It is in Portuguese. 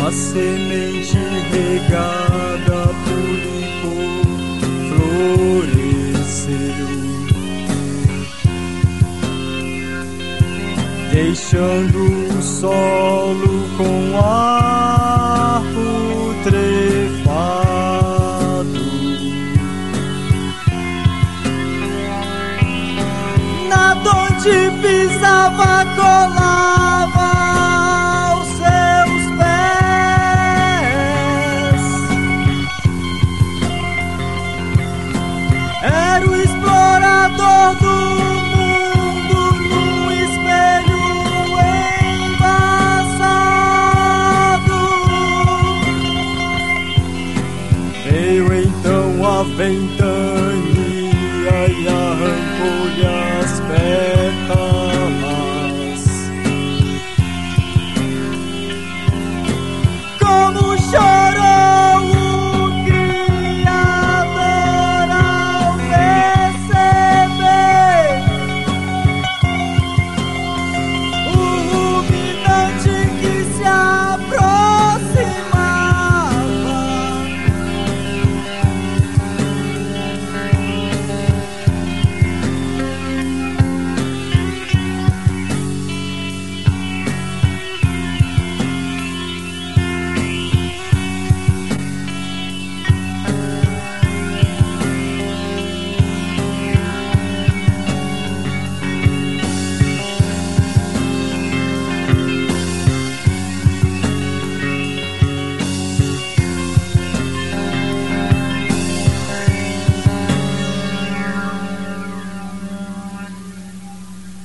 a semente regada por Icô floresceu, deixando o solo com ar putrefado. Nada onde pisava colava aos seus pés. Era o explorador do mundo num espelho envasado. Veio então a ventana